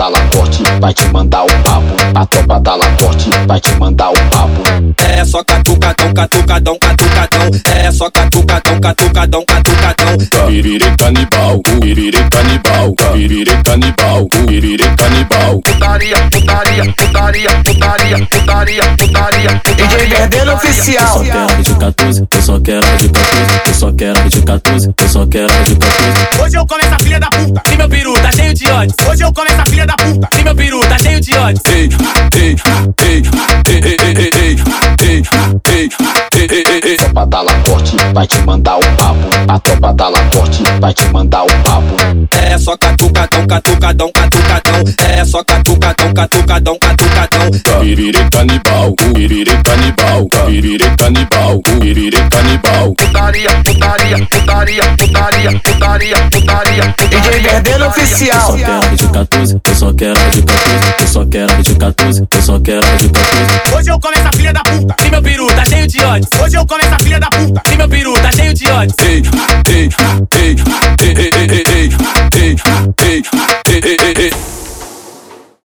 da Lacorte vai te mandar o papo. A tropa da Lacorte vai te mandar o papo. É só catucadão, catucadão, catucadão. É só catucadão, catucadão, catucadão. Piriri canibal, piriri canibal, piriri canibal, piriri canibal. Putaria, putaria, putaria, putaria, putaria, putaria. DJ Verdelho oficial. Eu só quero de 14, eu só quero de 14, eu só quero de 14, eu só quero de 14. Hoje eu como essa filha da puta, e meu peru tá cheio de ódio. Hoje eu como essa filha da puta, e meu peru tá cheio de ódio. Ei, ei, ei, ei, ei, ei, ei, ei, ei, ei, ei, ei. Tropa da Lacorte vai te mandar o papo. A tropa da Lacorte vai te mandar o papo. É só catucadão, catucadão, catucadão. É só catucadão, catucadão, catucadão. Piriri canibal, piriri canibal, piriri canibal, piriri canibal. Putaria, putaria, putaria, putaria, putaria, putaria. DJ Verdelho oficial. Eu só quero de 14, eu só quero de 14, eu só quero de 14, eu só quero de 14. Hoje eu como essa filha da puta, e meu peru tá cheio de ódio. Hoje eu como essa filha da puta, e meu peru tá cheio de ódio. Ei, ei,